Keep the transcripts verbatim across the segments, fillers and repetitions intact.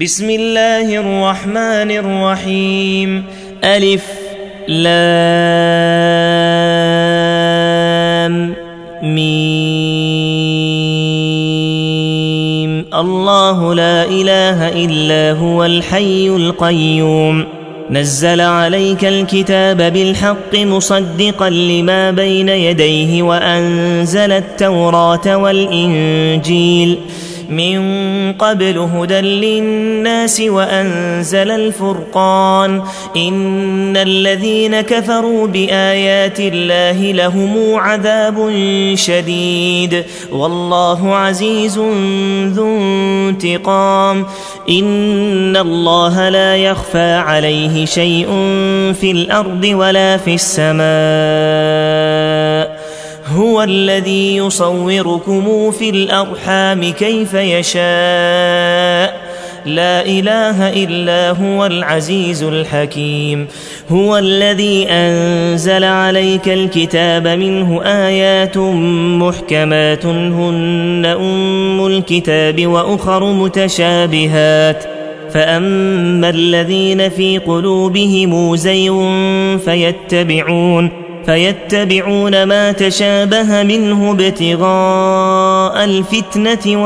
بسم الله الرحمن الرحيم. ألف لام ميم. الله لا إله إلا هو الحي القيوم. نزل عليك الكتاب بالحق مصدقا لما بين يديه وأنزل التوراة والإنجيل من قبل هدى للناس وأنزل الفرقان. إن الذين كفروا بآيات الله لهم عذاب شديد والله عزيز ذو انتقام. إن الله لا يخفى عليه شيء في الأرض ولا في السماء. هو الذي يصوركم في الأرحام كيف يشاء. لا إله إلا هو العزيز الحكيم. هو الذي أنزل عليك الكتاب منه آيات محكمات هن أم الكتاب وأخر متشابهات فأما الذين في قلوبهم زيغ فيتبعون فيتبعون ما تشابه منه ابتغاء الفتنة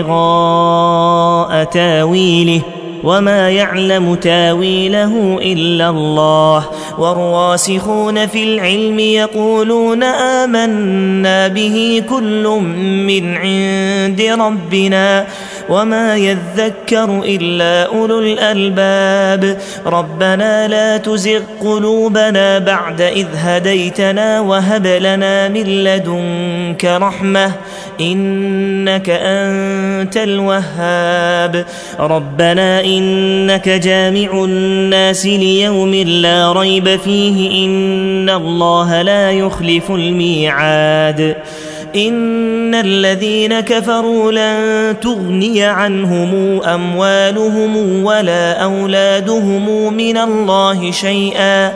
وابتغاء تاويله وما يعلم تاويله إلا الله. والراسخون في العلم يقولون آمنا به كل من عند ربنا وما يذكر إلا أولو الألباب. ربنا لا تزغ قلوبنا بعد إذ هديتنا وهب لنا من لدنك رحمة إنك أنت الوهاب. ربنا إنك جامع الناس ليوم لا ريب فيه إن الله لا يخلف الميعاد. إن الذين كفروا لن تغني عنهم أموالهم ولا أولادهم من الله شيئا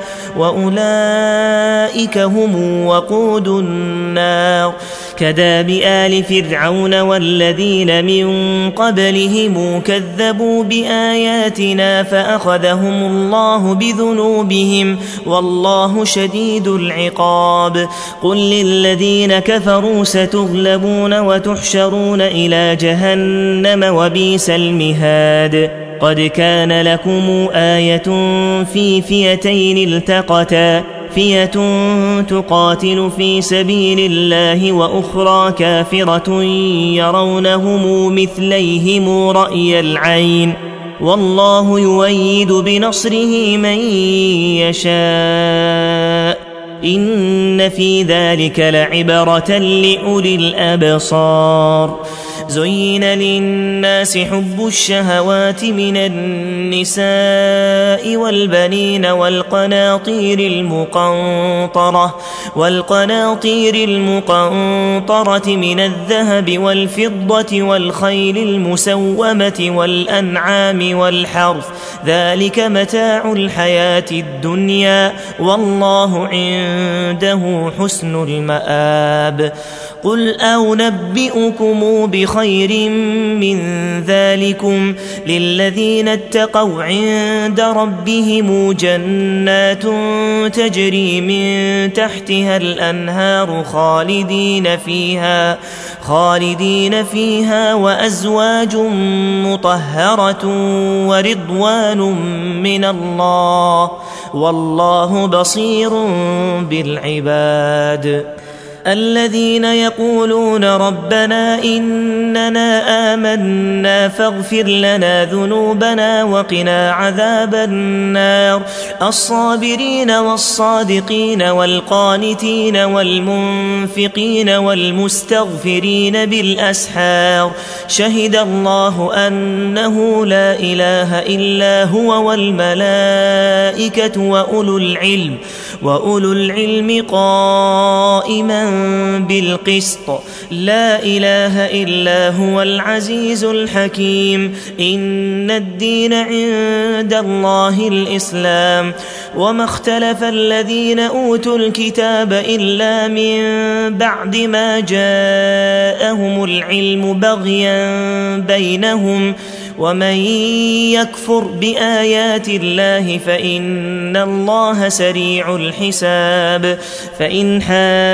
وأولئك هم وقود النار. كداب آل فرعون والذين من قبلهم كذبوا بآياتنا فأخذهم الله بذنوبهم والله شديد العقاب. قل للذين كفروا ستغلبون وتحشرون إلى جهنم وبئس المهاد. قد كان لكم آية في فئتين التقتا فئة تقاتل في سبيل الله وأخرى كافرة يرونهم مثليهم رأي العين والله يؤيد بنصره من يشاء. إن في ذلك لعبرة لأولي الأبصار. زين للناس حب الشهوات من النساء والبنين والقناطير المقنطرة والقناطير المقنطرة من الذهب والفضة والخيل المسومة والأنعام والحرث ذلك متاع الحياة الدنيا والله عنده حسن المآب. قل أنبئكم بخير من ذلكم للذين اتقوا عند ربهم جنات تجري من تحتها الأنهار خالدين فيها خالدين فيها وأزواج مطهرة ورضوان من الله والله بصير بالعباد. الذين يقولون ربنا إننا آمنا فاغفر لنا ذنوبنا وقنا عذاب النار. الصابرين والصادقين والقانتين والمنفقين والمستغفرين بالأسحار. شهد الله أنه لا إله إلا هو والملائكة وأولو العلم وأولو العلم قائما بالقسط. لا إله إلا هو العزيز الحكيم. إن الدين عند الله الإسلام. وما اختلف الذين أوتوا الكتاب إلا من بعد ما جاءهم العلم بغيا بينهم ومن يكفر بآيات الله فإن الله سريع الحساب فإن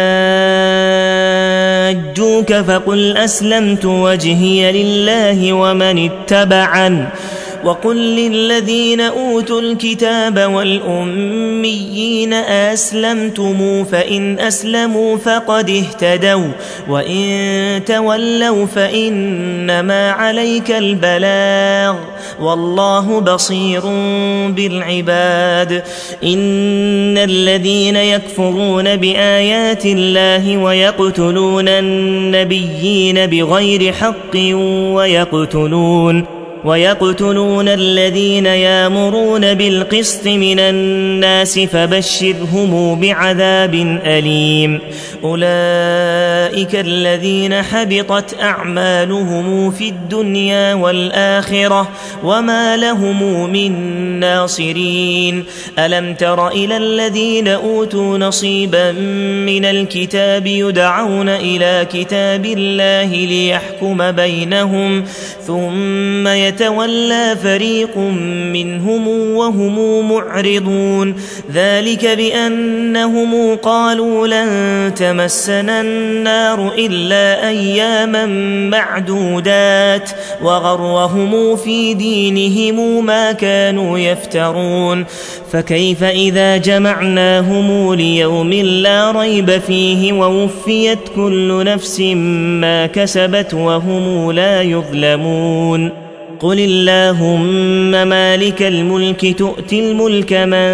حاجوك فقل أسلمت وجهي لله ومن اتبعن وقل للذين أوتوا الكتاب والأميين أسلمتم فإن أسلموا فقد اهتدوا وإن تولوا فإنما عليك البلاغ والله بصير بالعباد إن الذين يكفرون بآيات الله ويقتلون النبيين بغير حق ويقتلون ويقتلون الذين يامرون بالقسط من الناس فبشرهم بعذاب أليم أولئك الذين حبطت أعمالهم في الدنيا والآخرة وما لهم من ناصرين ألم تر إلى الذين أوتوا نصيبا من الكتاب يدعون إلى كتاب الله ليحكم بينهم ثم يتولى فريق منهم وهم معرضون ذلك بأنهم قالوا لن تمسنا النار إلا أياما معدودات وغرهم في دينهم ما كانوا يفترون فكيف إذا جمعناهم ليوم لا ريب فيه ووفيت كل نفس ما كسبت وهم لا يظلمون قل اللهم مالك الملك تؤتي الملك من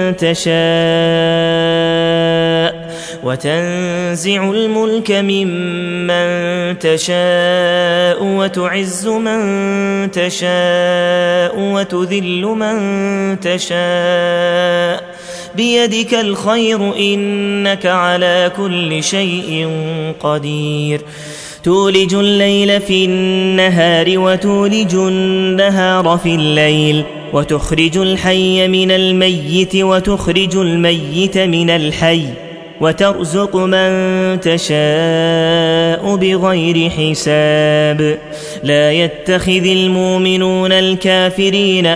تشاء وتنزع الملك ممن تشاء وتعز من تشاء وتذل من تشاء بيدك الخير إنك على كل شيء قدير تولج الليل في النهار وتولج النهار في الليل وتخرج الحي من الميت وتخرج الميت من الحي وترزق من تشاء بغير حساب لا يتخذ المؤمنون الكافرين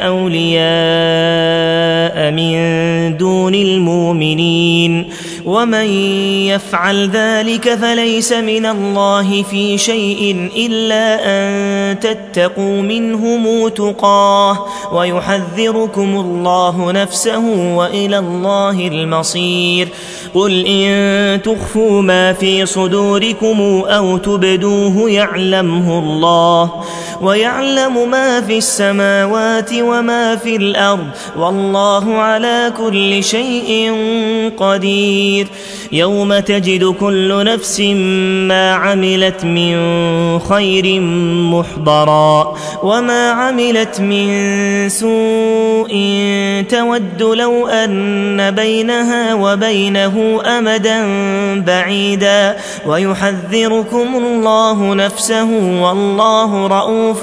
أولياء من دون المؤمنين ومن يفعل ذلك فليس من الله في شيء إلا أن تتقوا منهم تقاه ويحذركم الله نفسه وإلى الله المصير قل إن تخفوا ما في صدوركم أو تبدوه يعلمه الله ويعلم ما في السماوات وما في الأرض والله على كل شيء قدير يوم تجد كل نفس ما عملت من خير محضرا وما عملت من سوء تود لو أن بينها وبينه أمدا بعيدا ويحذركم الله نفسه والله رؤوف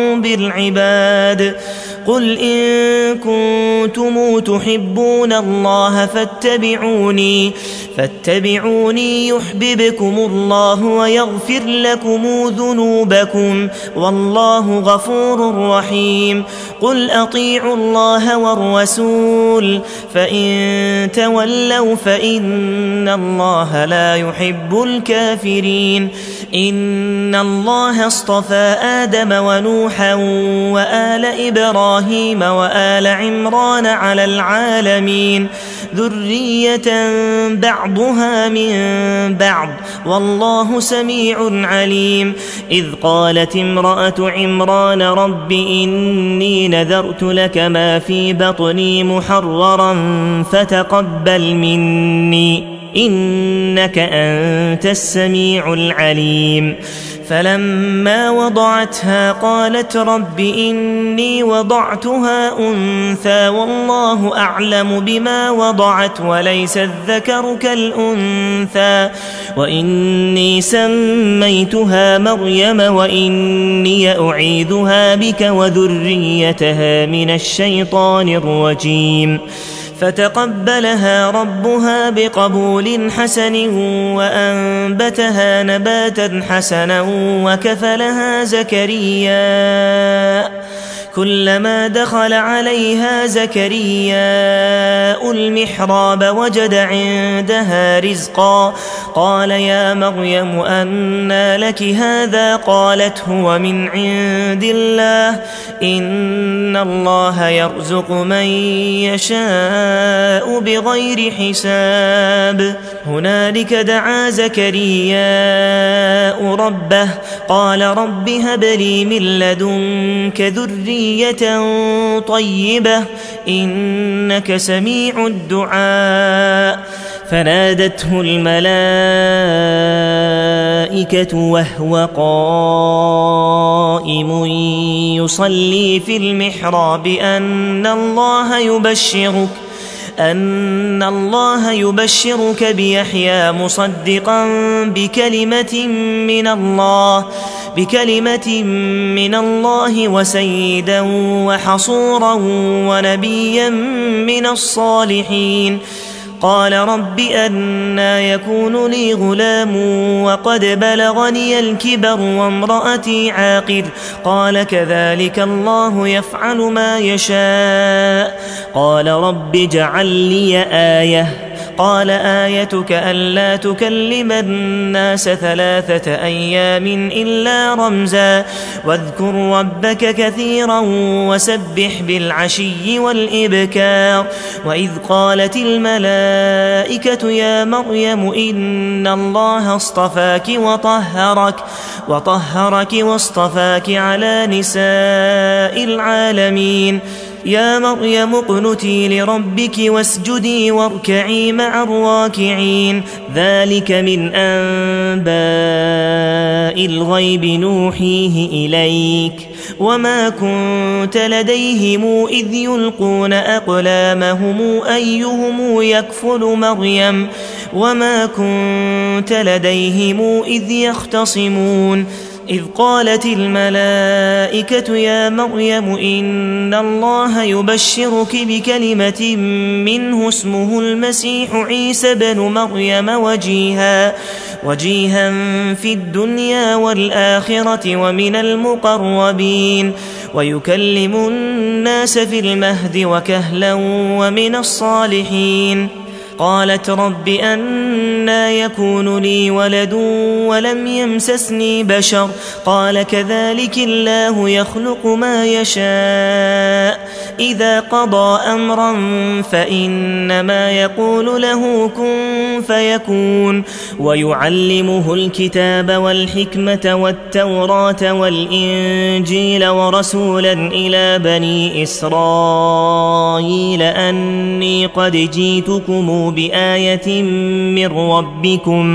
بالعباد قل إن كنتم تحبون الله فاتبعوني فاتبعوني يحببكم الله ويغفر لكم ذنوبكم والله غفور رحيم قل أطيعوا الله والرسول فإن تولوا فإن الله لا يحب الكافرين إن الله اصطفى آدم ونوحا وآل إبراهيم وآل عمران على العالمين ذرية بعضها من بعض والله سميع عليم إذ قالت امرأة عمران رب إني نذرت لك ما في بطني محررا فتقبل مني إنك أنت السميع العليم فلما وضعتها قالت رب إني وضعتها أنثى والله أعلم بما وضعت وليس الذكر كالأنثى وإني سميتها مريم وإني أعيذها بك وذريتها من الشيطان الرجيم فتقبلها ربها بقبول حسن وأنبتها نباتا حسنا وكفلها زكريا كلما دخل عليها زكرياء المحراب وجد عندها رزقا قال يا مريم أنى لك هذا قالت هو من عند الله إن الله يرزق من يشاء بغير حساب هنالك دعا زكرياء ربه قال رب هب لي من لدنك ذرية طيبة إنك سميع الدعاء فنادته الملائكة وهو قائم يصلي في المحراب أن الله يبشرك أن الله يبشرك بيحيى مصدقا بكلمة من الله بكلمة من الله وسيدا وحصورا ونبيا من الصالحين قال رب أنى يكون لي غلام وقد بلغني الكبر وامرأتي عاقر قال كذلك الله يفعل ما يشاء قال رب اجعل لي آية قال آيتك ألا تكلم الناس ثلاثة أيام إلا رمزا واذكر ربك كثيرا وسبح بالعشي والإبكار وإذ قالت الملائكة يا مريم إن الله اصطفاك وطهرك وطهرك واصطفاك على نساء العالمين يا مريم اقنتي لربك واسجدي واركعي مع الراكعين ذلك من أنباء الغيب نوحيه إليك وما كنت لديهم إذ يلقون أقلامهم أيهم يكفل مريم وما كنت لديهم إذ يختصمون إذ قالت الملائكة يا مريم إن الله يبشرك بكلمة منه اسمه المسيح عيسى بن مريم وجيها وجيها في الدنيا والآخرة ومن المقربين ويكلم الناس في المهد وكهلا ومن الصالحين قالت رب أنى يكون لي ولد ولم يمسسني بشر قال كذلك الله يخلق ما يشاء إذا قضى أمرا فإنما يقول له كن فيكون ويعلمه الكتاب والحكمة والتوراة والإنجيل ورسولا إلى بني إسرائيل أني قد جئتكم بآية من ربكم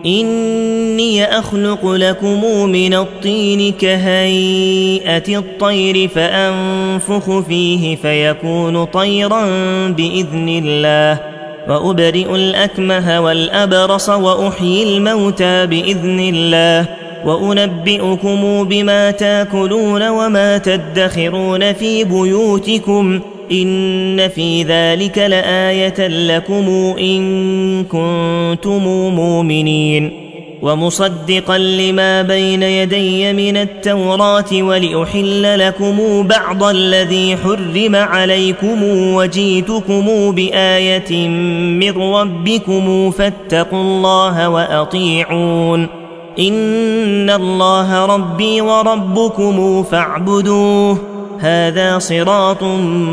إني أخلق لكم من الطين كهيئة الطير فأنفخ فيه فيكون طيرا بإذن الله وأبرئ الأكمه والأبرص وأحيي الموتى بإذن الله وأنبئكم بما تاكلون وما تدخرون في بيوتكم إن في ذلك لآية لكم إن كنتم مؤمنين ومصدقا لما بين يدي من التوراة ولأحل لكم بعض الذي حرم عليكم وجئتكم بآية من ربكم فاتقوا الله وأطيعون إن الله ربي وربكم فاعبدوه هذا صراط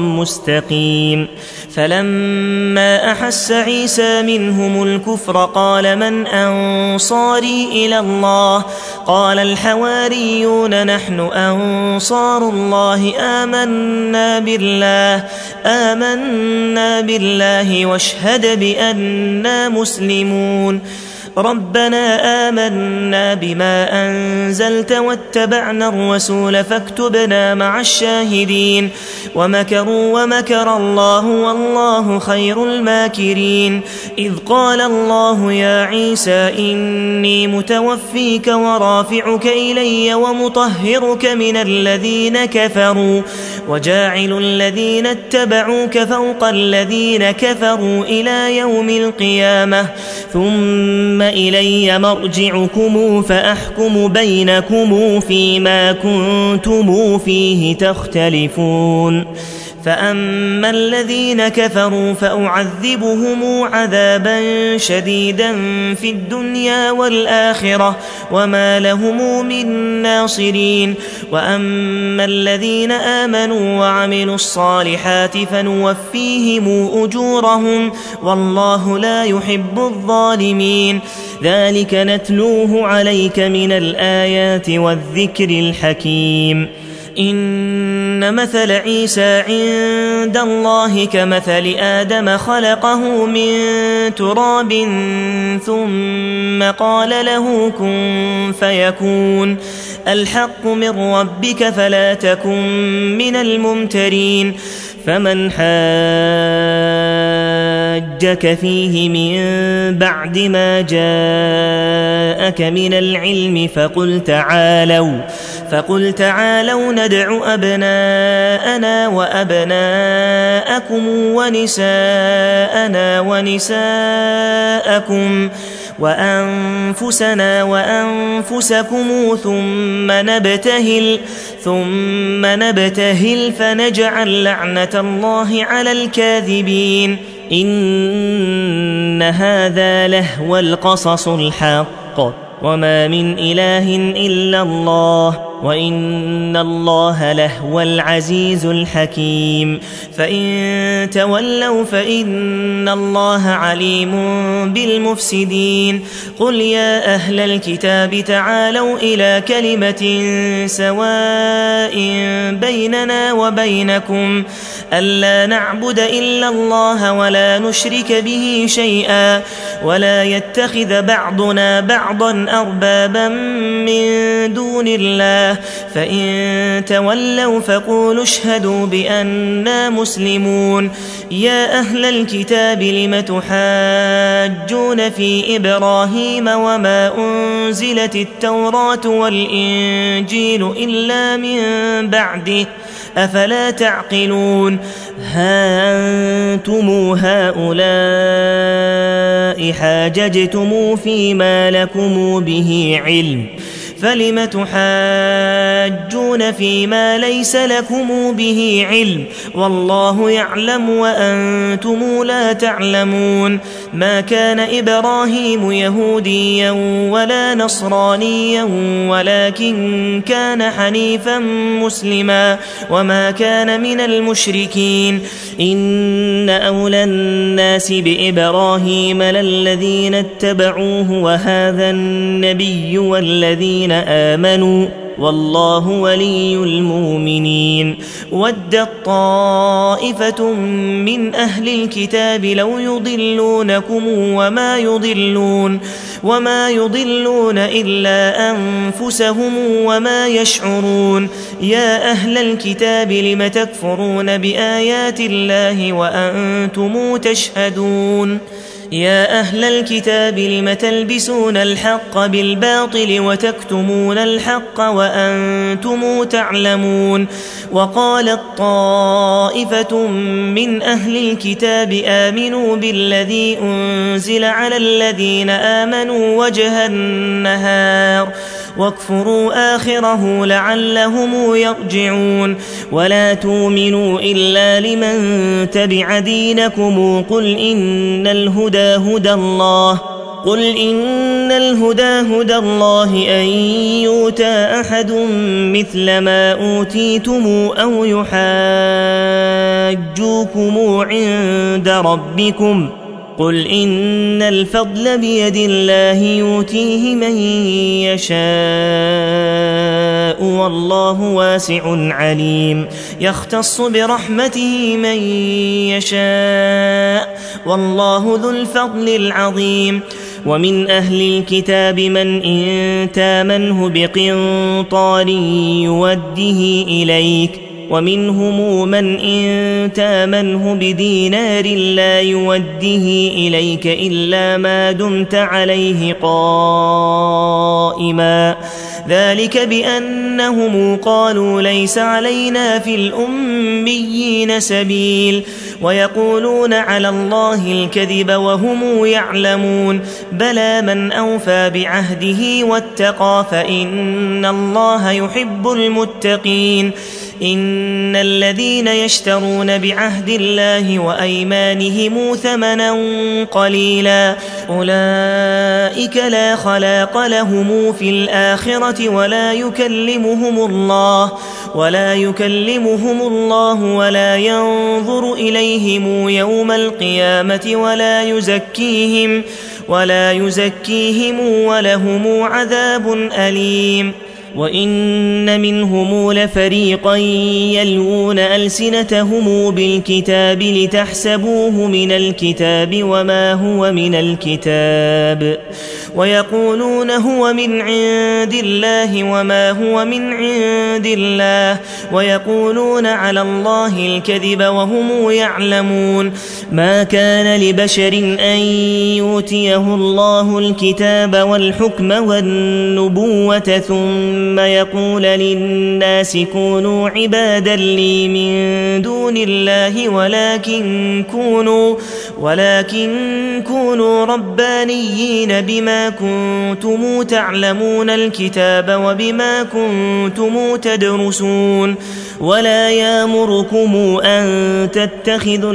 مستقيم فلما أحس عيسى منهم الكفر قال من أنصاري إلى الله قال الحواريون نحن أنصار الله آمنا بالله آمنا بالله واشهد بأننا مسلمون ربنا آمنا بما أنزلت واتبعنا الرسول فاكتبنا مع الشاهدين ومكروا ومكر الله والله خير الماكرين إذ قال الله يا عيسى إني متوفيك ورافعك إلي ومطهرك من الذين كفروا وجاعل الذين اتبعوك فوق الذين كفروا إلى يوم القيامة ثم إلي مرجعكم فأحكم بينكم فيما كنتم فيه تختلفون فأما الذين كفروا فأعذبهم عذابا شديدا في الدنيا والآخرة وما لهم من ناصرين وأما الذين آمنوا وعملوا الصالحات فنوفيهم أجورهم والله لا يحب الظالمين ذلك نتلوه عليك من الآيات والذكر الحكيم إن مثل عيسى عند الله كمثل آدم خلقه من تراب ثم قال له كن فيكون الحق من ربك فلا تكن من الممترين فمن حاجك فيه من بعد ما جاءك من العلم فقل تعالوا فقل تعالوا ندع أبناءنا وأبناءكم ونساءنا ونساءكم وأنفسنا وأنفسكم ثم نبتهل ثم نبتهل فنجعل لعنة الله على الكاذبين إن هذا لهو القصص الحق وما من إله إلا الله وإن الله لهو العزيز الحكيم فإن تولوا فإن الله عليم بالمفسدين قل يا أهل الكتاب تعالوا إلى كلمة سواء بيننا وبينكم ألا نعبد إلا الله ولا نشرك به شيئا ولا يتخذ بعضنا بعضا أربابا من دون الله فإن تولوا فقولوا اشهدوا بأننا مسلمون يا أهل الكتاب لم تحاجون في إبراهيم وما أنزلت التوراة والإنجيل إلا من بعده أفلا تعقلون ها أنتم هؤلاء حاججتم فيما لكم به علم فلم تحاجون فيما ليس لكم به علم والله يعلم وأنتم لا تعلمون ما كان إبراهيم يهوديا ولا نصرانيا ولكن كان حنيفا مسلما وما كان من المشركين إن أولى الناس بإبراهيم للذين اتبعوه وهذا النبي والذين آمنوا والله ولي المؤمنين ودت طائفة من أهل الكتاب لو يضلونكم وما يضلون وما يضلون إلا أنفسهم وما يشعرون يا أهل الكتاب لم تكفرون بآيات الله وأنتم تشهدون يا أهل الكتاب لم تلبسون الحق بالباطل وتكتمون الحق وأنتم تعلمون وقالت طائفة من أهل الكتاب آمنوا بالذي أنزل على الذين آمنوا وجه النهار واكفروا آخره لعلهم يرجعون ولا تؤمنوا إلا لمن تبع دينكم قل إن الهدى هدى الله قل إن الهدى هدى الله أن يؤتى أحد مثل ما أوتيتم أو يحاجوكم عند ربكم قل إن الفضل بيد الله يؤتيه من يشاء والله واسع عليم يختص برحمته من يشاء والله ذو الفضل العظيم ومن أهل الكتاب من إن تامنه بقنطار يوده إليك ومنهم من إن تامنه بدينار لا يوده إليك إلا ما دمت عليه قائما ذلك بأنهم قالوا ليس علينا في الأميين سبيل ويقولون على الله الكذب وهم يعلمون بلى من أوفى بعهده واتقى فإن الله يحب المتقين إن الذين يشترون بعهد الله وأيمانهم ثمنا قليلا أولئك لا خلاق لهم في الآخرة ولا يكلمهم الله ولا يكلمهم الله ولا ينظر إليهم يوم القيامة ولا يزكيهم ولا يزكيهم ولهم عذاب أليم وإن منهم لفريقا يلوون ألسنتهم بالكتاب لتحسبوه من الكتاب وما هو من الكتاب ويقولون هو من عند الله وما هو من عند الله ويقولون على الله الكذب وهم يعلمون ما كان لبشر أن يؤتيه الله الكتاب والحكم والنبوة ثم يقول للناس كونوا عبادا لي من دون الله ولكن كونوا ولكن كونوا ربانيين بما كنتم تعلمون الكتاب وبما كنتم تدرسون ولا يأمركم أن تتخذوا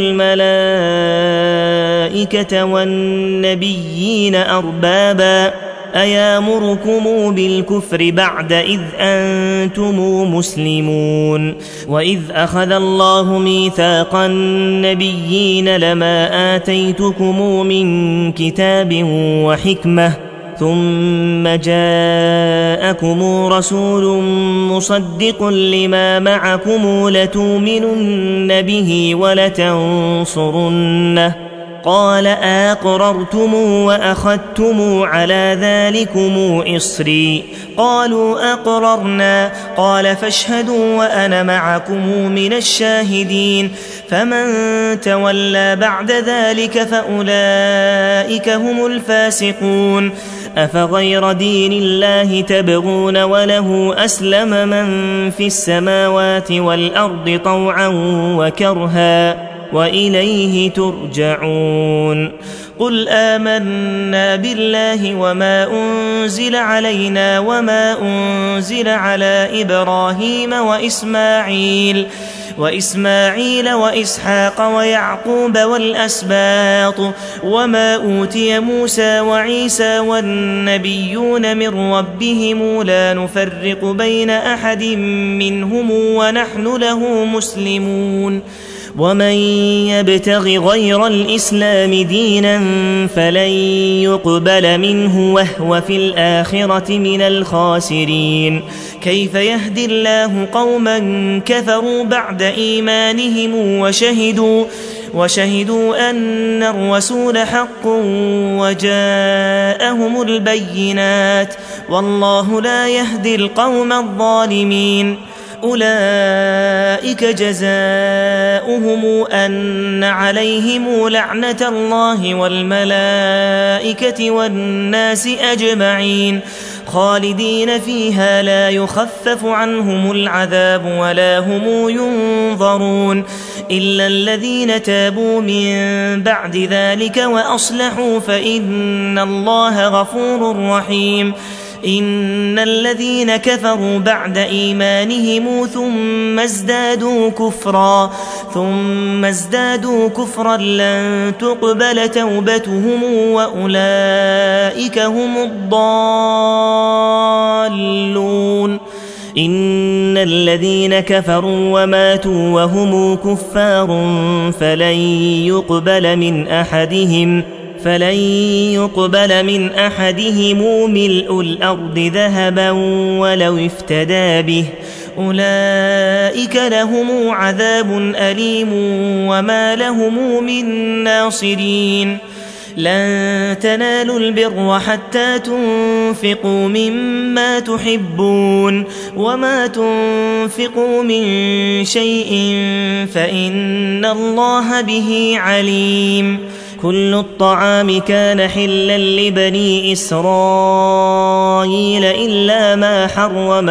الملائكة والنبيين أربابا أيامركم بالكفر بعد إذ أنتم مسلمون وإذ أخذ الله ميثاق النبيين لما آتيتكم من كتاب وحكمة ثم جاءكم رسول مصدق لما معكم لتؤمنن به ولتنصرنه قال أقررتم وأخذتم على ذلكم إصري قالوا أقررنا قال فاشهدوا وأنا معكم من الشاهدين فمن تولى بعد ذلك فأولئك هم الفاسقون أفغير دين الله تبغون وله أسلم من في السماوات والأرض طوعا وكرها وإليه ترجعون قل آمنا بالله وما أنزل علينا وما أنزل على إبراهيم وإسماعيل وإسماعيل وإسحاق ويعقوب والأسباط وما أوتي موسى وعيسى والنبيون من ربهم لا نفرق بين أحد منهم ونحن له مسلمون ومن يبتغ غير الإسلام دينا فلن يقبل منه وهو في الآخرة من الخاسرين كيف يهدي الله قوما كفروا بعد إيمانهم وشهدوا وشهدوا أن الرسول حق وجاءهم البينات والله لا يهدي القوم الظالمين أولئك جزاؤهم أن عليهم لعنة الله والملائكة والناس أجمعين خالدين فيها لا يخفف عنهم العذاب ولا هم ينظرون إلا الذين تابوا من بعد ذلك وأصلحوا فإن الله غفور رحيم إن الذين كفروا بعد إيمانهم ثم ازدادوا كفرا ثم ازدادوا كفرا لن تقبل توبتهم وأولئك هم الضالون إن الذين كفروا وماتوا وهم كفار فلن يقبل من أحدهم فلن يقبل من أحدهم ملء الأرض ذهبا ولو افتدى به أولئك لهم عذاب أليم وما لهم من ناصرين لن تنالوا البر حتى تنفقوا مما تحبون وما تنفقوا من شيء فإن الله به عليم كل الطعام كان حلا لبني إسرائيل إلا ما حرم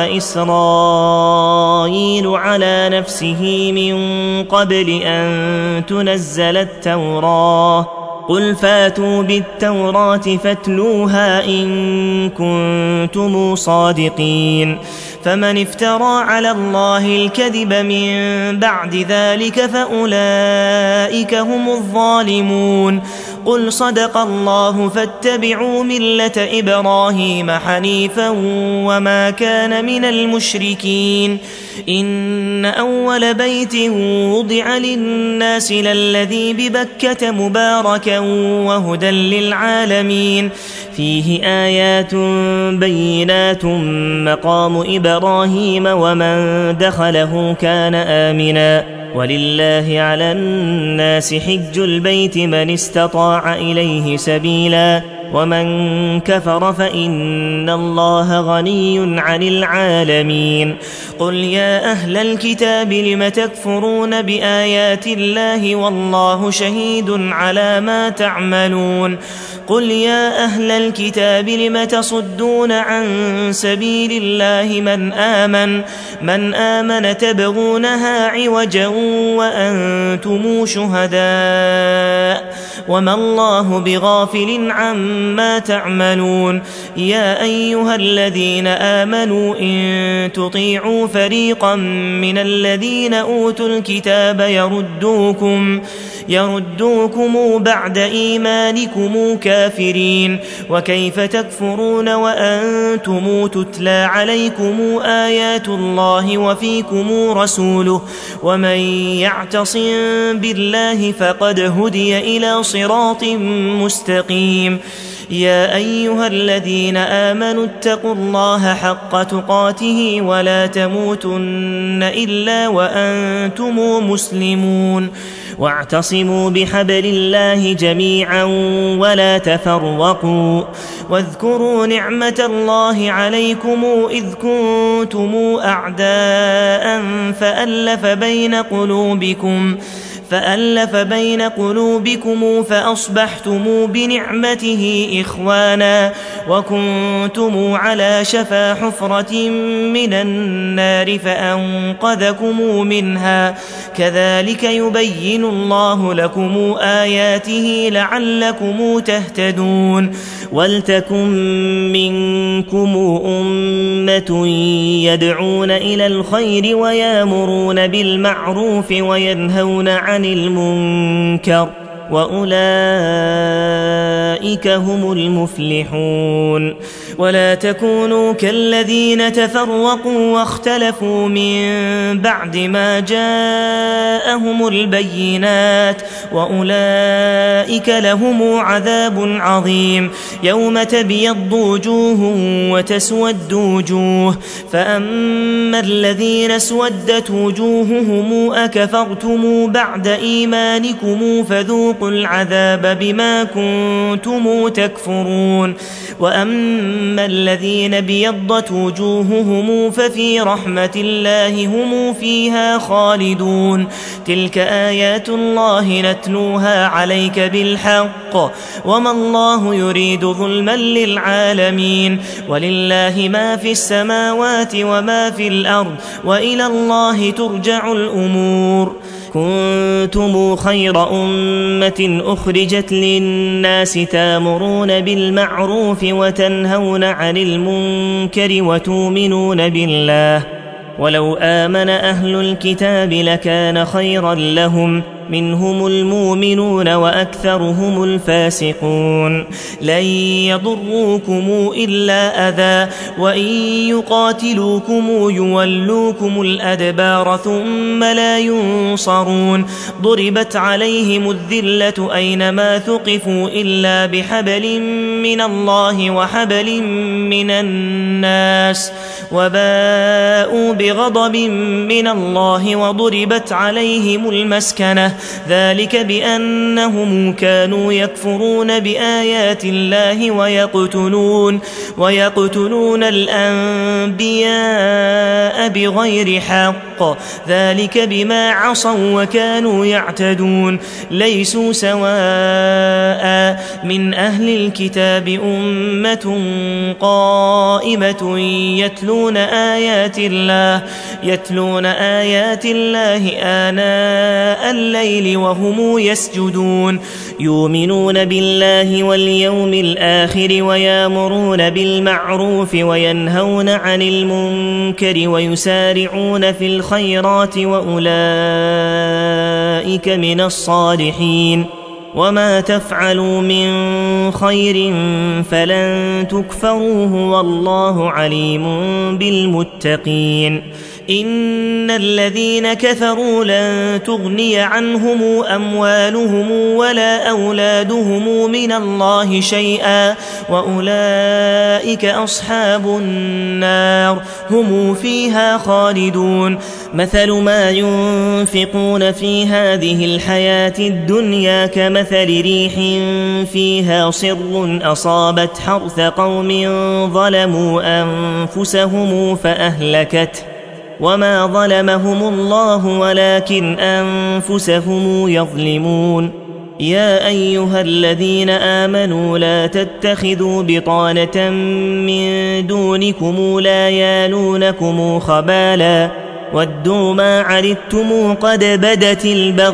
إسرائيل على نفسه من قبل أن تنزل التوراة قل فاتوا بالتوراة فاتلوها إن كنتم صادقين فمن افترى على الله الكذب من بعد ذلك فأولئك هم الظالمون قل صدق الله فاتبعوا ملة إبراهيم حنيفا وما كان من المشركين إن أول بيت وضع للناس للذي ببكة مباركا وهدى للعالمين فيه آيات بينات مقام إبراهيم ومن دخله كان آمنا ولله على الناس حج البيت من استطاع إليه سبيلا ومن كفر فإن الله غني عن العالمين قل يا أهل الكتاب لم تكفرون بآيات الله والله شهيد على ما تعملون قل يا أهل الكتاب لم تصدون عن سبيل الله من آمن من آمن تبغونها عوجا وأنتم شهداء وما الله بغافل عما تعملون يا أيها الذين آمنوا إن تطيعوا فريقا من الذين أوتوا الكتاب يردوكم يردوكم بعد إيمانكم كافرين وكيف تكفرون وأنتم تتلى عليكم آيات الله وفيكم رسوله ومن يعتصم بالله فقد هدي إلى صراط مستقيم يا أيها الذين آمنوا اتقوا الله حق تقاته ولا تموتن إلا وأنتم مسلمون واعتصموا بحبل الله جميعا ولا تفرقوا واذكروا نعمة الله عليكم إذ كنتم أعداء فألف بين قلوبكم فألف بين قلوبكم فأصبحتم بنعمته إخوانا وكنتم على شفا حفرة من النار فأنقذكم منها كذلك يبين الله لكم آياته لعلكم تهتدون ولتكن منكم أمة يدعون إلى الخير ويامرون بالمعروف وينهون عن المنكر وأولئك هم المفلحون ولا تكونوا كالذين تفرقوا واختلفوا من بعد ما جاءهم البينات وأولئك لهم عذاب عظيم يوم تبيض وجوه وتسود وجوه فأما الذين اسودت وجوههم أكفرتم بعد إيمانكم فذوقوا العذاب بما كنتم تكفرون وأما الذين بيضت وجوههم ففي رحمة الله هم فيها خالدون تلك آيات الله نتلوها عليك بالحق وما الله يريد ظلما للعالمين ولله ما في السماوات وما في الأرض وإلى الله ترجع الأمور كنتم خير أمة أخرجت للناس تامرون بالمعروف وتنهون عن المنكر وتؤمنون بالله ولو آمن أهل الكتاب لكان خيرا لهم منهم المؤمنون وأكثرهم الفاسقون لن يضروكم إلا أذى وإن يقاتلوكم يولوكم الأدبار ثم لا ينصرون ضربت عليهم الذلة أينما ثقفوا إلا بحبل من الله وحبل من الناس وباءوا بغضب من الله وضربت عليهم المسكنة ذلك بأنهم كانوا يكفرون بآيات الله ويقتلون ويقتلون الأنبياء بغير حق بالحق ذلك بما عصوا وكانوا يعتدون ليسوا سواء من أهل الكتاب أمة قائمة يتلون آيات الله يتلون آيات الله آناء الليل وهم يسجدون يؤمنون بالله واليوم الآخر ويامرون بالمعروف وينهون عن المنكر ويسارعون في الخيرات وأولئك من الصالحين وما تفعلوا من خير فلن تكفروه والله عليم بالمتقين إن الذين كفروا لن تغني عنهم أموالهم ولا أولادهم من الله شيئا وأولئك أصحاب النار هم فيها خالدون مثل ما ينفقون في هذه الحياة الدنيا كمثل ريح فيها صر أصابت حرث قوم ظلموا أنفسهم فأهلكته وما ظلمهم الله ولكن أنفسهم يظلمون يا أيها الذين آمنوا لا تتخذوا بطانة من دونكم لا يالونكم خبالا ودوا ما عنتم قد بدت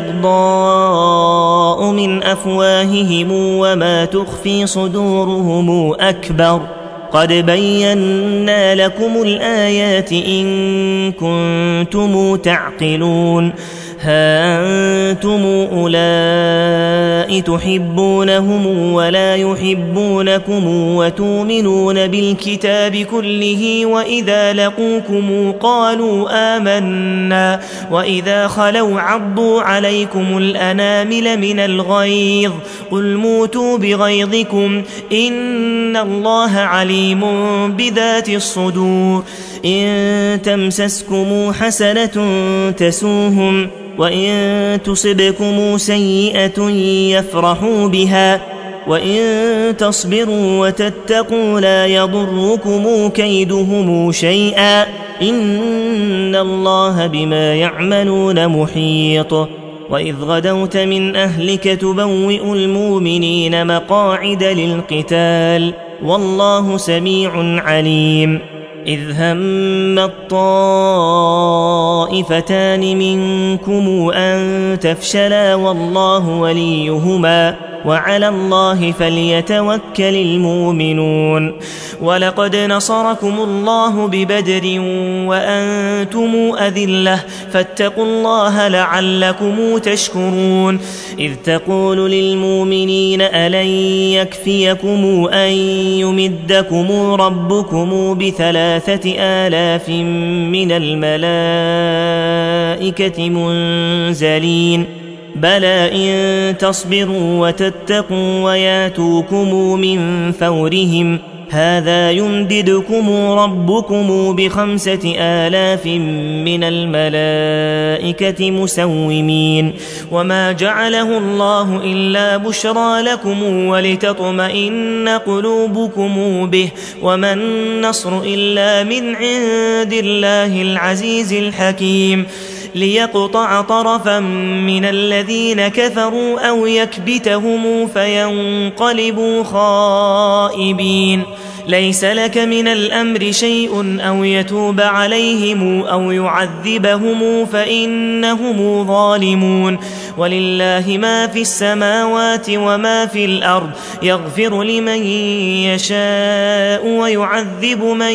البغضاء من أفواههم وما تخفي صدورهم أكبر قد بينا لكم الآيات إن كنتم تعقلون ها أنتم أولئك تحبونهم ولا يحبونكم وتؤمنون بالكتاب كله وإذا لقوكم قالوا آمنا وإذا خلوا عضوا عليكم الأنامل من الغيظ قل موتوا بغيظكم إن الله عليم بذات الصدور إن تمسسكم حسنة تسوهم وإن تصبكم سيئة يفرحوا بها وإن تصبروا وتتقوا لا يضركم كيدهم شيئا إن الله بما يعملون محيط وإذ غدوت من أهلك تبوئ المؤمنين مقاعد للقتال والله سميع عليم إذ هم الطائفتان منكم أن تفشلا والله وليهما وعلى الله فليتوكل المؤمنون ولقد نصركم الله ببدر وأنتم أذلة فاتقوا الله لعلكم تشكرون إذ تقول للمؤمنين ألن يكفيكم أن يمدكم ربكم بثلاثة آلاف من الملائكة منزلين بلى إن تصبروا وتتقوا وياتوكم من فورهم هذا يمددكم ربكم بخمسة آلاف من الملائكة مسومين وما جعله الله إلا بشرى لكم ولتطمئن قلوبكم به وما النصر إلا من عند الله العزيز الحكيم ليقطع طرفا من الذين كفروا أو يكبتهم فينقلبوا خائبين ليس لك من الأمر شيء أو يتوب عليهم أو يعذبهم فإنهم ظالمون ولله ما في السماوات وما في الأرض يغفر لمن يشاء ويعذب من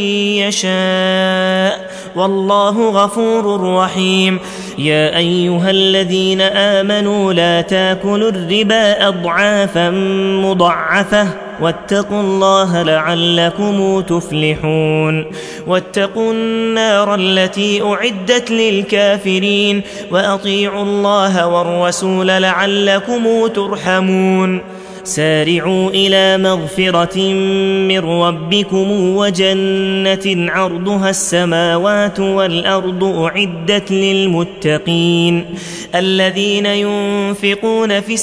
يشاء والله غفور رحيم يا أيها الذين آمنوا لا تاكلوا الربا أضعافا مضاعفة واتقوا الله لعلكم تفلحون واتقوا النار التي أعدت للكافرين وأطيعوا الله والرسول لعلكم ترحمون سارعوا إلى مغفرة من ربكم وجنة عرضها السماوات والأرض أعدت للمتقين الذين ينفقون في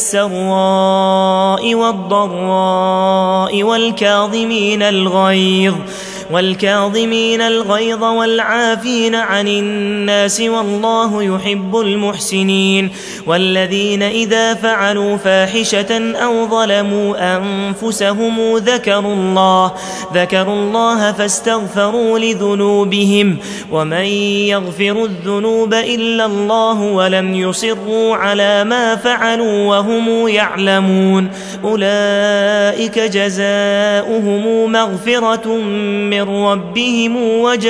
السراء والضراء والكاظمين الغيظ والكاظمين الغيظ والعافين عن الناس والله يحب المحسنين والذين إذا فعلوا فاحشة أو ظلموا أنفسهم ذكروا الله ذكروا الله فاستغفروا لذنوبهم ومن يغفر الذنوب إلا الله ولم يصروا على ما فعلوا وهم يعلمون أولئك جزاؤهم مغفرة من ربهم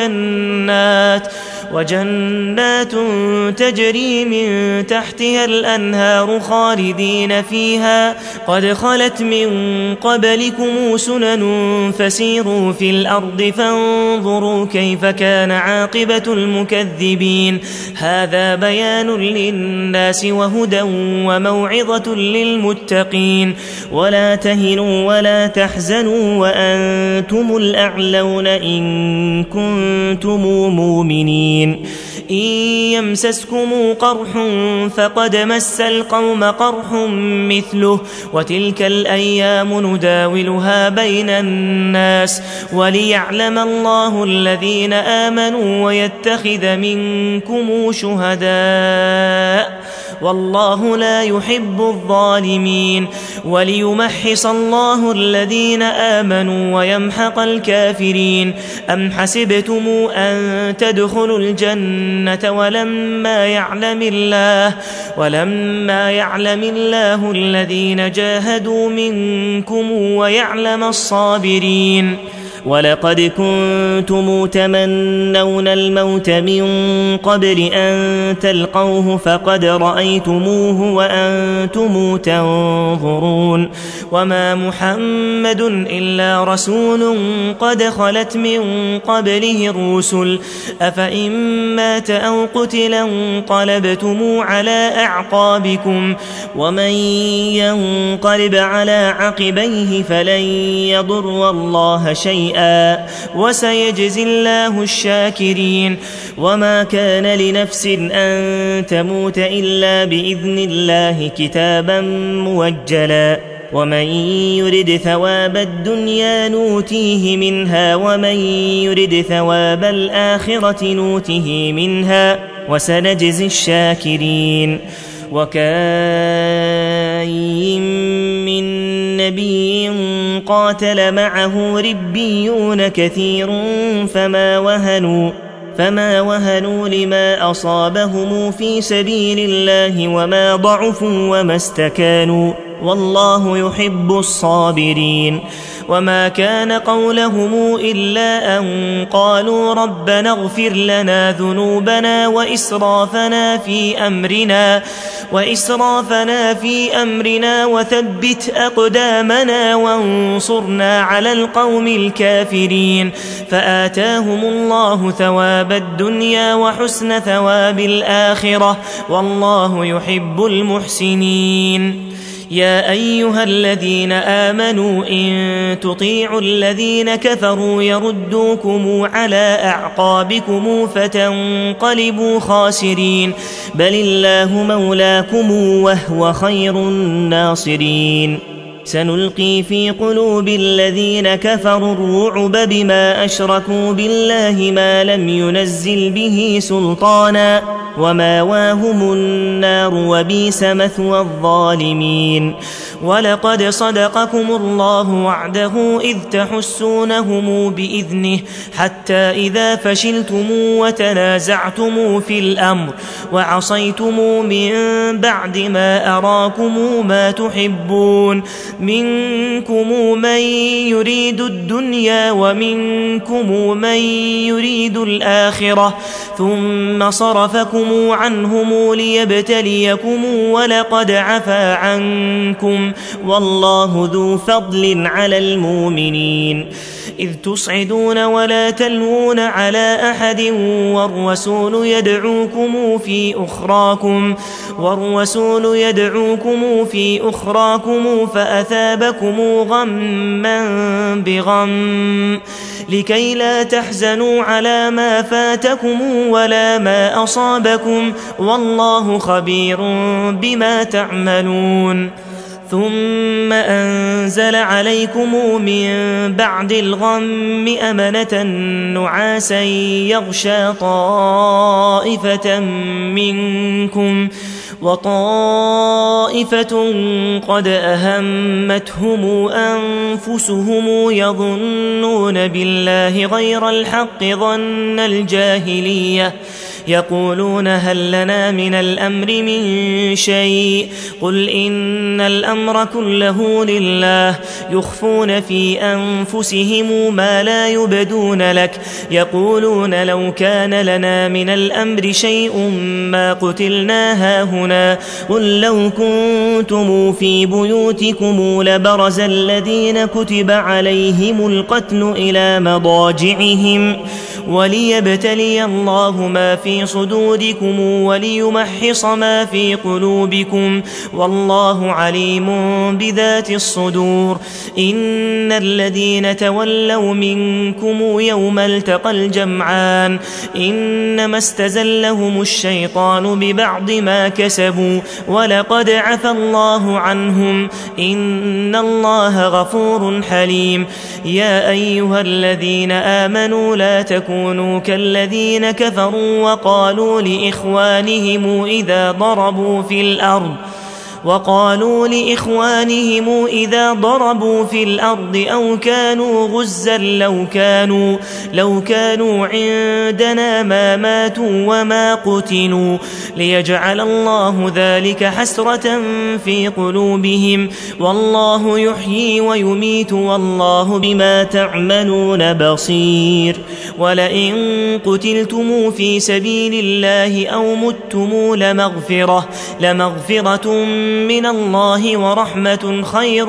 وجنات وجنات تجري من تحتها الأنهار خالدين فيها قد خلت من قبلكم سنن فسيروا في الأرض فانظروا كيف كان عاقبة المكذبين هذا بيان للناس وهدى وموعظة للمتقين ولا تهنوا ولا تحزنوا وأنتم الأعلون إن كنتم مؤمنين إن يمسسكم قرح فقد مس القوم قرح مثله وتلك الأيام نداولها بين الناس وليعلم الله الذين آمنوا ويتخذ منكم شهداء والله لا يحب الظالمين وليمحص الله الذين آمنوا ويمحق الكافرين أم حسبتم أن تدخلوا الجنة ولما يعلم الله ولما يعلم الله الذين جاهدوا منكم ويعلم الصابرين ولقد كنتم تمنون الموت من قبل أن تلقوه فقد رأيتموه وأنتم تنظرون وما محمد إلا رسول قد خلت من قبله الرسل أفإن مات أو قتل انقلبتم على أعقابكم ومن ينقلب على عقبيه فلن يضر الله شيئا وسيجزي الله الشاكرين وما كان لنفس أن تموت إلا بإذن الله كتابا موجلا ومن يرد ثواب الدنيا نوتيه منها ومن يرد ثواب الآخرة نوته منها وسنجزي الشاكرين وكاين من نبي قاتل معه ربيون كثير فما وهنوا فما وهنوا لما أصابهم في سبيل الله وما ضعفوا وما استكانوا والله يحب الصابرين وما كان قولهم إلا أن قالوا ربنا اغفر لنا ذنوبنا وإسرافنا في أمرنا وإسرافنا في أمرنا وثبت أقدامنا وانصرنا على القوم الكافرين فآتاهم الله ثواب الدنيا وحسن ثواب الآخرة والله يحب المحسنين يا أيها الذين آمنوا إن تطيعوا الذين كفروا يردوكم على أعقابكم فتنقلبوا خاسرين بل الله مولاكم وهو خير الناصرين سنلقي في قلوب الذين كفروا الرعب بما أشركوا بالله ما لم ينزل به سلطانا وماواهم النار وبئس مثوى الظالمين ولقد صدقكم الله وعده إذ تحسونهم بإذنه حتى إذا فشلتم وتنازعتم في الأمر وعصيتم من بعد ما أراكم ما تحبون منكم من يريد الدنيا ومنكم من يريد الآخرة ثم صرفكم عنهم ليبتليكم ولقد عفا عنكم والله ذو فضل على المؤمنين إذ تصعدون ولا تلوون على أحد والرسول يدعوكم في أخراكم والرسول يدعوكم في أخراكم فأثابكم غما بغم لكي لا تحزنوا على ما فاتكم ولا ما أصابكم والله خبير بما تعملون ثم أنزل عليكم من بعد الغم أمنة نعاسا يغشى طائفة منكم وطائفة قد أهمتهم أنفسهم يظنون بالله غير الحق ظن الجاهلية يقولون هل لنا من الأمر من شيء قل إن الأمر كله لله يخفون في أنفسهم ما لا يبدون لك يقولون لو كان لنا من الأمر شيء ما قتلنا هاهنا قل لو كنتم في بيوتكم لبرز الذين كتب عليهم القتل إلى مضاجعهم وليبتلي الله ما في صدوركم وليمحص ما في قلوبكم والله عليم بذات الصدور إن الذين تولوا منكم يوم التقى الجمعان إنما استزلهم الشيطان ببعض ما كسبوا ولقد عفى الله عنهم إن الله غفور حليم يا أيها الذين آمنوا لا تكونوا كالذين كفروا وقالوا لإخوانهم إذا ضربوا في الأرض وقالوا لإخوانهم إذا ضربوا في الأرض أو كانوا غزا لو كانوا, لو كانوا عندنا ما ماتوا وما قتلوا ليجعل الله ذلك حسرة في قلوبهم والله يحيي ويميت والله بما تعملون بصير ولئن قتلتم في سبيل الله أو متم لمغفرة, لمغفرة من الله ورحمة خير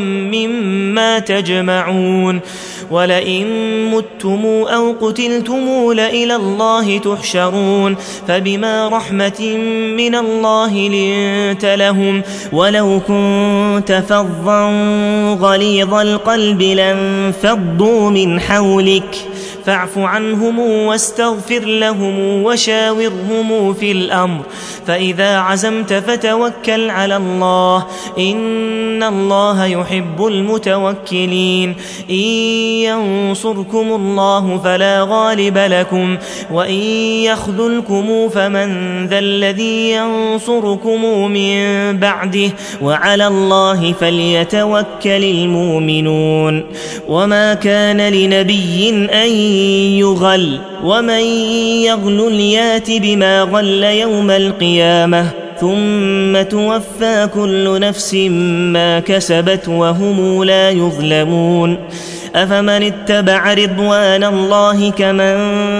مما تجمعون ولئن متم أو قتلتم لإلى الله تحشرون فبما رحمة من الله لنت لهم ولو كنت فظا غليظ القلب لانفضوا من حولك فاعف عنهم واستغفر لهم وشاورهم في الأمر فإذا عزمت فتوكل على الله إن الله يحب المتوكلين إن ينصركم الله فلا غالب لكم وإن يخذلكم فمن ذا الذي ينصركم من بعده وعلى الله فليتوكل المؤمنون وما كان لنبي أن يغل ومن يغل يات بما غل يوم القيامة ثم توفى كل نفس ما كسبت وهم لا يظلمون أفمن اتبع رضوان الله كمن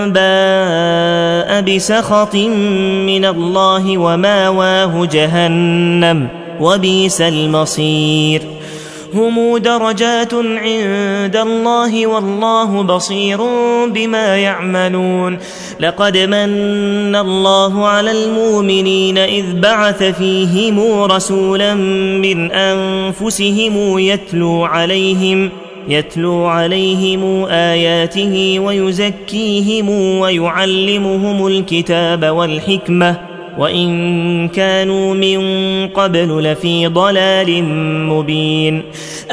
باء بسخط من الله وماواه جهنم وبئس المصير هم درجات عند الله والله بصير بما يعملون لقد من الله على المؤمنين إذ بعث فيهم رسولا من أنفسهم يتلو عليهم يتلو عليهم آياته ويزكيهم ويعلمهم الكتاب والحكمة وإن كانوا من قبل لفي ضلال مبين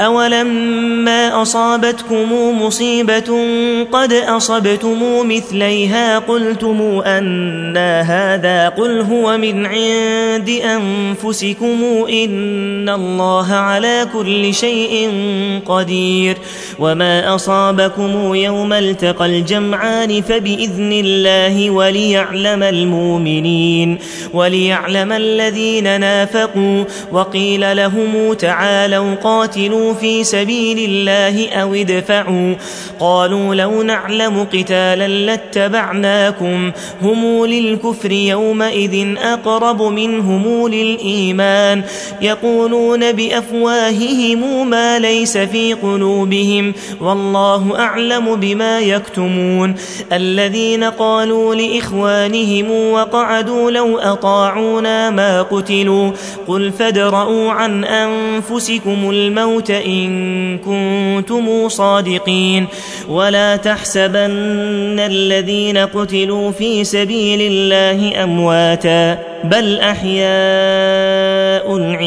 أولما أصابتكم مصيبة قد أصبتم مثليها قلتم أنى هذا قل هو من عند أنفسكم إن الله على كل شيء قدير وما أصابكم يوم التقى الجمعان فبإذن الله وليعلم المؤمنين وليعلم الذين نافقوا وقيل لهم تعالوا قاتلوا في سبيل الله أو ادفعوا قالوا لو نعلم قتالا لاتبعناكم هم للكفر يومئذ أقرب منهم للإيمان يقولون بأفواههم ما ليس في قلوبهم والله أعلم بما يكتمون الذين قالوا لإخوانهم وقعدوا لو أطاعونا ما قتلوا قل فادرءوا عن أنفسكم الموت إن كنتم صادقين ولا تحسبن الذين قتلوا في سبيل الله أمواتا بل أحياء عند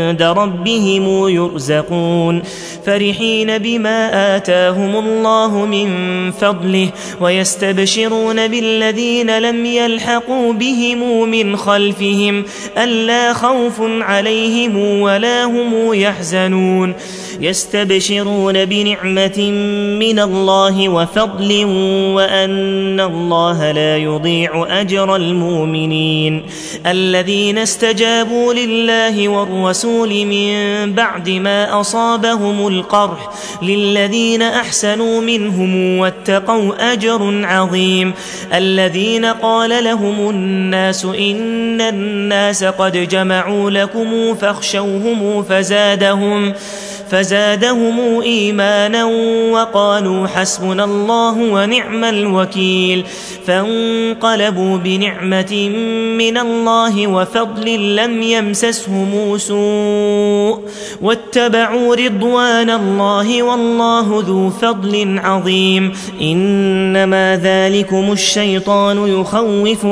عند ربهم يرزقون فرحين بما آتاهم الله من فضله ويستبشرون بالذين لم يلحقوا بهم من خلفهم ألا خوف عليهم ولا هم يحزنون يستبشرون بنعمة من الله وفضل وأن الله لا يضيع أجر المؤمنين الذين استجابوا لله والرسول من بعد ما أصابهم القرح للذين أحسنوا منهم واتقوا أجر عظيم الذين قال لهم الناس إن الناس قد جمعوا لكم فاخشوهم فزادهم فزادهم إيمانا وقالوا حسبنا الله ونعم الوكيل فانقلبوا بنعمة من الله وفضل لم يمسسهم سوء واتبعوا رضوان الله والله ذو فضل عظيم إنما ذلكم الشيطان يخوف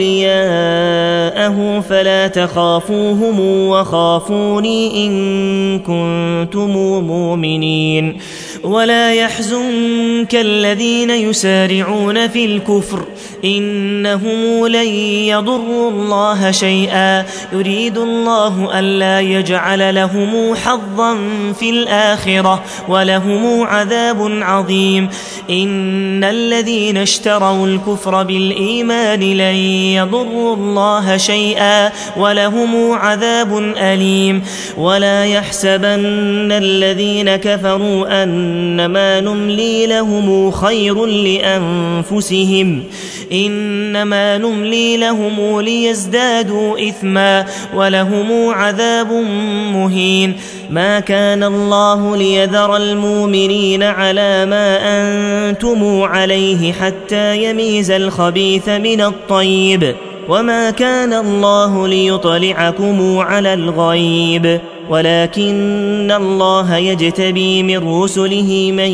أولياءه فلا تخافوهم وخافوني إن كنتم مؤمنين ولا يحزنك الذين يسارعون في الكفر إنهم لن يضروا الله شيئا يريد الله ألا يجعل لهم حظا في الآخرة ولهم عذاب عظيم إن الذين اشتروا الكفر بالإيمان لن يضروا الله شيئا ولهم عذاب أليم ولا يحسبن الذين كفروا أنما نملي لهم خير لأنفسهم إنما نملي لهم ليزدادوا إثما ولهم عذاب مهين ما كان الله ليذر المؤمنين على ما أنتم عليه حتى يميز الخبيث من الطيب وما كان الله ليطلعكم على الغيب ولكن الله يجتبي من رسله من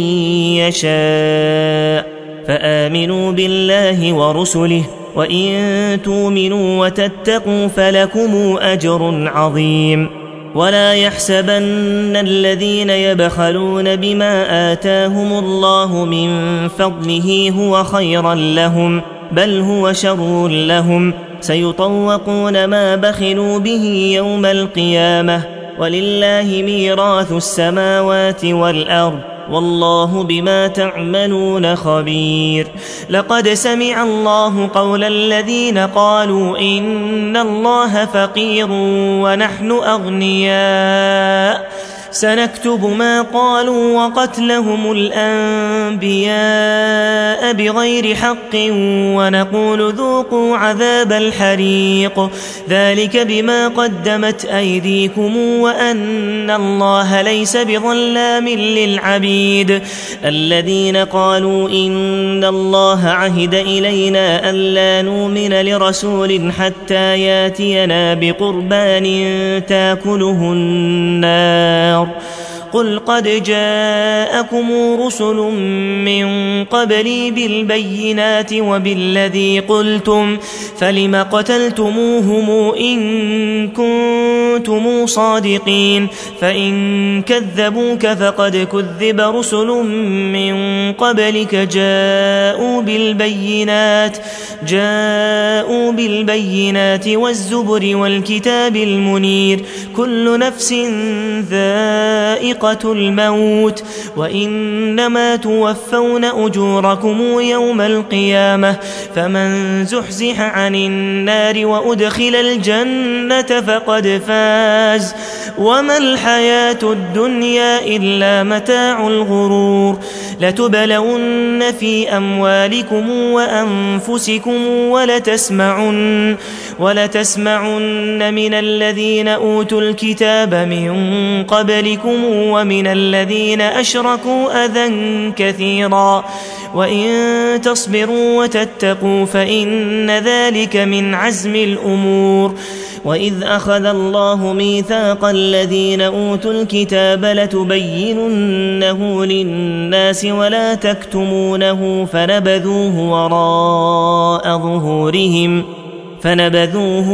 يشاء فآمنوا بالله ورسله وإن تؤمنوا وتتقوا فلكم أجر عظيم ولا يحسبن الذين يبخلون بما آتاهم الله من فضله هو خيرا لهم بل هو شر لهم سيطوقون ما بخلوا به يوم القيامة ولله ميراث السماوات والأرض والله بما تعملون خبير لقد سمع الله قول الذين قالوا إن الله فقير ونحن أغنياء سنكتب ما قالوا وقتلهم الأنبياء بغير حق ونقول ذوقوا عذاب الحريق ذلك بما قدمت أيديكم وأن الله ليس بظلام للعبيد الذين قالوا إن الله عهد إلينا ألا نؤمن لرسول حتى ياتينا بقربان تاكله النار قل قد جاءكم رسل من قبلي بالبينات وبالذي قلتم فلم قتلتموهم إن كنتم صادقين فإن كذبوك فقد كذب رسل من قبلك جاءوا بالبينات جاءوا بالبينات والزبر والكتاب المنير كل نفس ذائقة الموت وإنما توفون أجوركم يوم القيامة فمن زحزح عن النار وأدخل الجنة فقد فاز وما الحياة الدنيا إلا متاع الغرور لتبلون في أموالكم وأنفسكم ولتسمعن, ولتسمعن من الذين أوتوا الكتاب من قبلكم ومن الذين أشركوا أذى كثيرا وإن تصبروا وتتقوا فإن ذلك من عزم الأمور وإذ أخذ الله ميثاق الذين أوتوا الكتاب لتبيننه للناس ولا تكتمونه فنبذوه وراء ظهورهم فنبذوه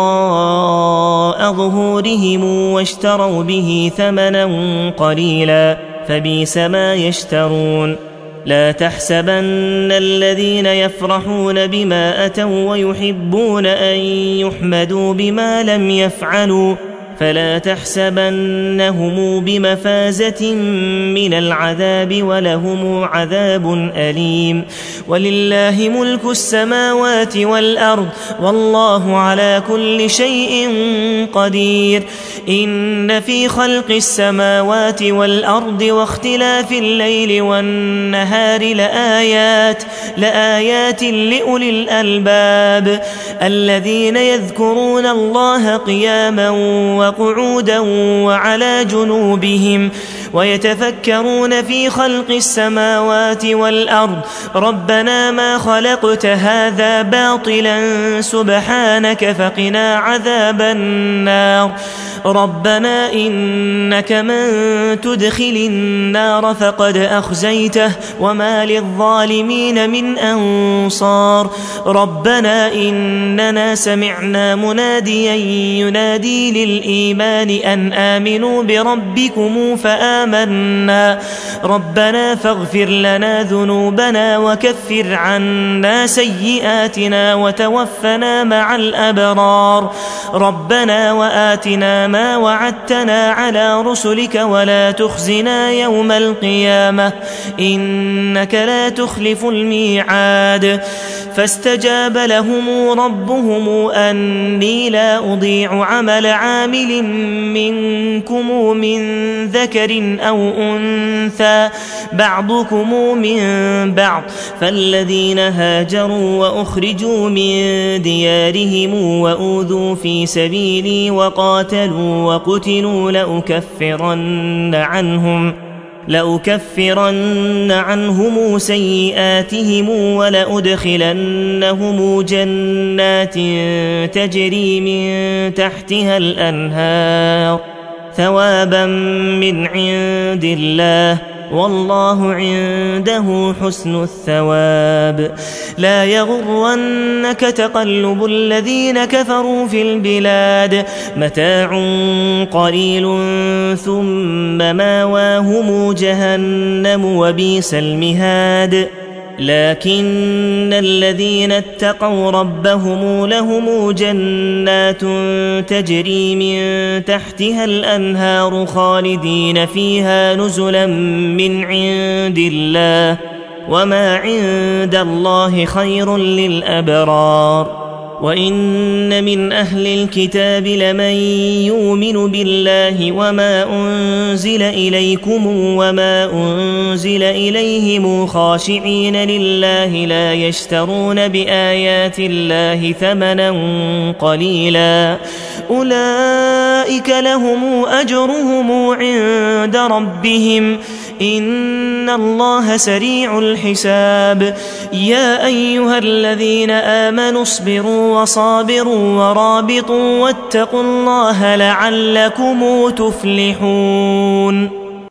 وراء ظهورهم واشتروا به ثمنا قليلا فبئس ما يشترون لا تحسبن الذين يفرحون بما أتوا ويحبون أن يحمدوا بما لم يفعلوا فلا تحسبنهم بمفازة من العذاب ولهم عذاب أليم ولله ملك السماوات والأرض والله على كل شيء قدير إن في خلق السماوات والأرض واختلاف الليل والنهار لآيات لآيات لأولي الألباب الذين يذكرون الله قياما وقعودا وعلى جنوبهم ويتفكرون في خلق السماوات والأرض ربنا ما خلقت هذا باطلا سبحانك فقنا عذاب النار ربنا إنك من تدخل النار فقد أخزيته وما للظالمين من أنصار ربنا إننا سمعنا مناديا ينادي للإيمان أن آمنوا بربكم فآمنا ربنا فاغفر لنا ذنوبنا وكفر عنا سيئاتنا وتوفنا مع الأبرار ربنا وآتنا ما وعدتنا على رسلك ولا تخزنا يوم القيامة إنك لا تخلف الميعاد فاستجاب لهم ربهم أني لا أضيع عمل عامل منكم من ذكر أو أنثى بعضكم من بعض فالذين هاجروا وأخرجوا من ديارهم وأوذوا في سبيلي وقاتلوا وقتلوا لأكفرن عنهم لأكفرن عنهم سيئاتهم ولأدخلنهم جنات تجري من تحتها الأنهار ثوابا من عند الله والله عنده حسن الثواب لا يغرنك تقلب الذين كفروا في البلاد متاع قليل ثم ماواهم جهنم وبئس المهاد لكن الذين اتقوا ربهم لهم جنات تجري من تحتها الأنهار خالدين فيها نزلا من عند الله وما عند الله خير للأبرار وإن من أهل الكتاب لمن يؤمن بالله وما أنزل إليكم وما أنزل إليهم خاشعين لله لا يشترون بآيات الله ثمنا قليلا أولئك لهم أجرهم عند ربهم إن الله سريع الحساب يا أيها الذين آمنوا اصبروا وصابروا ورابطوا واتقوا الله لعلكم تفلحون